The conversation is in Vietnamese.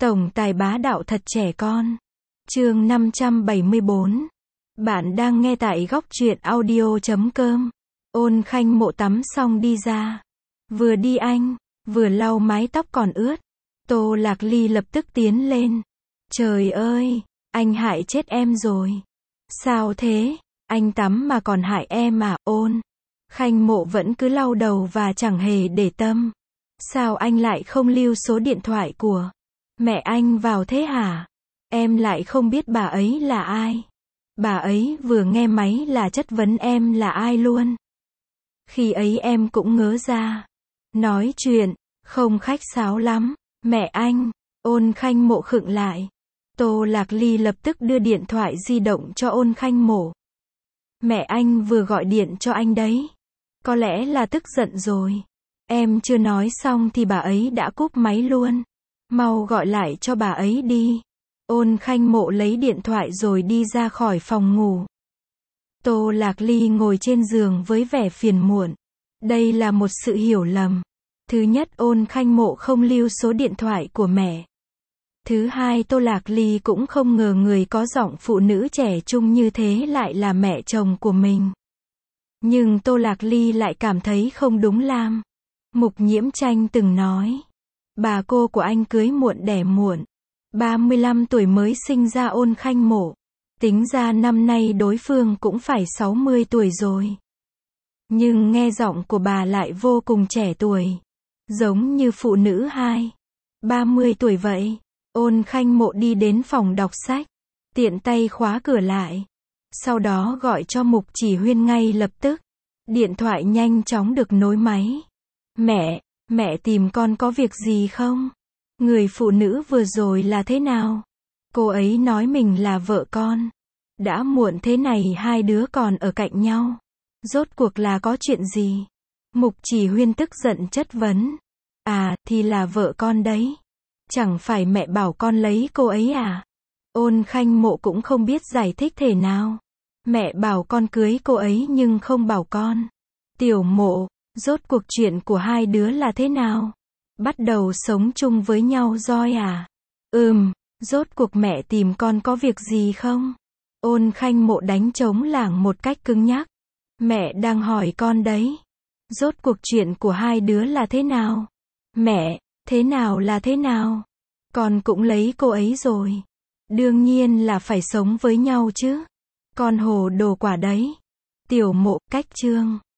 Tổng tài bá đạo thật trẻ con. Chương 574. Bạn đang nghe tại góc truyện audio.com. Ôn Khanh Mộ tắm xong đi ra. Vừa đi anh, vừa lau mái tóc còn ướt. Tô Lạc Ly lập tức tiến lên. Trời ơi, anh hại chết em rồi. Sao thế, anh tắm mà còn hại em à? Ôn Khanh Mộ vẫn cứ lau đầu và chẳng hề để tâm. Sao anh lại không lưu số điện thoại của mẹ anh vào thế hả? Em lại không biết bà ấy là ai. Bà ấy vừa nghe máy là chất vấn em là ai luôn. Khi ấy em cũng ngớ ra. Nói chuyện, không khách sáo lắm. Mẹ anh. Ôn Khanh Mộ khựng lại. Tô Lạc Ly lập tức đưa điện thoại di động cho Ôn Khanh Mộ. Mẹ anh vừa gọi điện cho anh đấy. Có lẽ là tức giận rồi. Em chưa nói xong thì bà ấy đã cúp máy luôn. Mau gọi lại cho bà ấy đi. Ôn Khanh Mộ lấy điện thoại rồi đi ra khỏi phòng ngủ. Tô Lạc Ly ngồi trên giường với vẻ phiền muộn. Đây là một sự hiểu lầm. Thứ nhất, Ôn Khanh Mộ không lưu số điện thoại của mẹ. Thứ hai, Tô Lạc Ly cũng không ngờ người có giọng phụ nữ trẻ trung như thế lại là mẹ chồng của mình. Nhưng Tô Lạc Ly lại cảm thấy không đúng lam. Mục Nhiễm Tranh từng nói, bà cô của anh cưới muộn đẻ muộn. 35 tuổi mới sinh ra Ôn Khanh Mộ. Tính ra năm nay đối phương cũng phải 60 tuổi rồi. Nhưng nghe giọng của bà lại vô cùng trẻ tuổi. Giống như phụ nữ 30 tuổi vậy. Ôn Khanh Mộ đi đến phòng đọc sách. Tiện tay khóa cửa lại. Sau đó gọi cho Mục Chỉ Huyên ngay lập tức. Điện thoại nhanh chóng được nối máy. Mẹ tìm con có việc gì không? Người phụ nữ vừa rồi là thế nào? Cô ấy nói mình là vợ con. Đã muộn thế này hai đứa còn ở cạnh nhau. Rốt cuộc là có chuyện gì? Mục Chỉ Huyên tức giận chất vấn. À, thì là vợ con đấy. Chẳng phải mẹ bảo con lấy cô ấy à? Ôn Khanh Mộ cũng không biết giải thích thế nào. Mẹ bảo con cưới cô ấy nhưng không bảo con. Tiểu Mộ, rốt cuộc chuyện của hai đứa là thế nào? Bắt đầu sống chung với nhau rồi à? Rốt cuộc mẹ tìm con có việc gì không? Ôn Khanh Mộ đánh trống lảng một cách cứng nhắc. Mẹ đang hỏi con đấy. Rốt cuộc chuyện của hai đứa là thế nào? Mẹ, thế nào là thế nào? Con cũng lấy cô ấy rồi. Đương nhiên là phải sống với nhau chứ. Con hồ đồ quả đấy. Tiểu Mộ, cách chương